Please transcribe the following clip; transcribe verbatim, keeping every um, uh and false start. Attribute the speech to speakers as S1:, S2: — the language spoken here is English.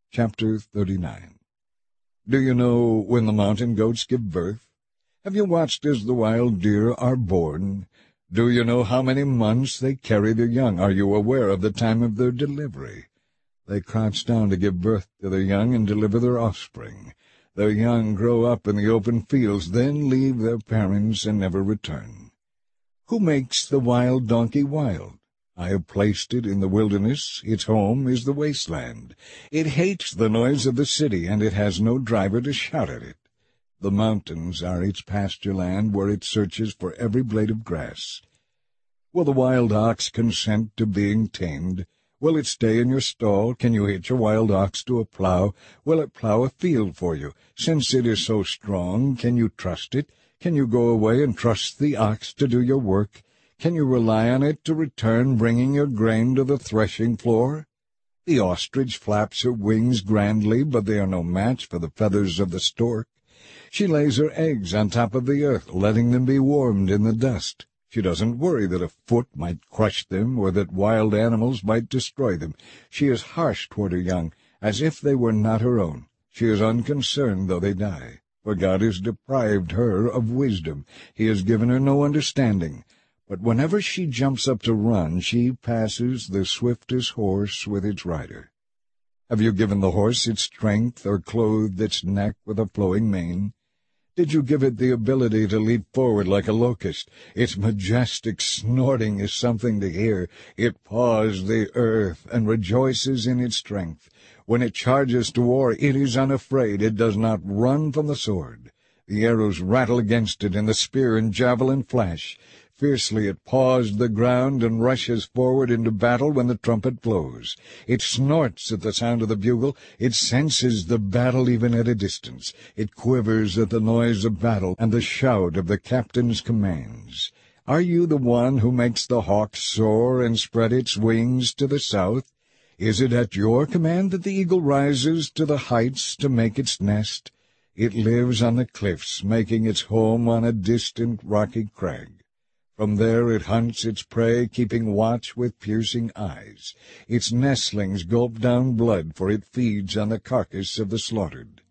S1: Chapter thirty-nine. Do you know when the mountain goats give birth? Have you watched as the wild deer are born? Do you know how many months they carry their young? Are you aware of the time of their delivery? They crouch down to give birth to their young and deliver their offspring. Their young grow up in the open fields, then leave their parents and never return. Who makes the wild donkey wild? I have placed it in the wilderness. Its home is the wasteland. It hates the noise of the city, and it has no driver to shout at it. The mountains are its pasture land, where it searches for every blade of grass. Will the wild ox consent to being tamed? Will it stay in your stall? Can you hitch a wild ox to a plow? Will it plow a field for you? Since it is so strong, can you trust it? Can you go away and trust the ox to do your work? Can you rely on it to return, bringing your grain to the threshing floor? The ostrich flaps her wings grandly, but they are no match for the feathers of the stork. She lays her eggs on top of the earth, letting them be warmed in the dust. She doesn't worry that a foot might crush them or that wild animals might destroy them. She is harsh toward her young, as if they were not her own. She is unconcerned though they die, for God has deprived her of wisdom. He has given her no understanding. But whenever she jumps up to run, she passes the swiftest horse with its rider. Have you given the horse its strength, or clothed its neck with a flowing mane? Did you give it the ability to leap forward like a locust? Its majestic snorting is something to hear. It paws the earth and rejoices in its strength. When it charges to war, it is unafraid. It does not run from the sword. The arrows rattle against it, and the spear and javelin flash. Fiercely it paws the ground and rushes forward into battle when the trumpet blows. It snorts at the sound of the bugle. It senses the battle even at a distance. It quivers at the noise of battle and the shout of the captain's commands. Are you the one who makes the hawk soar and spread its wings to the south? Is it at your command that the eagle rises to the heights to make its nest? It lives on the cliffs, making its home on a distant rocky crag. From there it hunts its prey, keeping watch with piercing eyes. Its nestlings gulp down blood, for it feeds on the carcass of the slaughtered.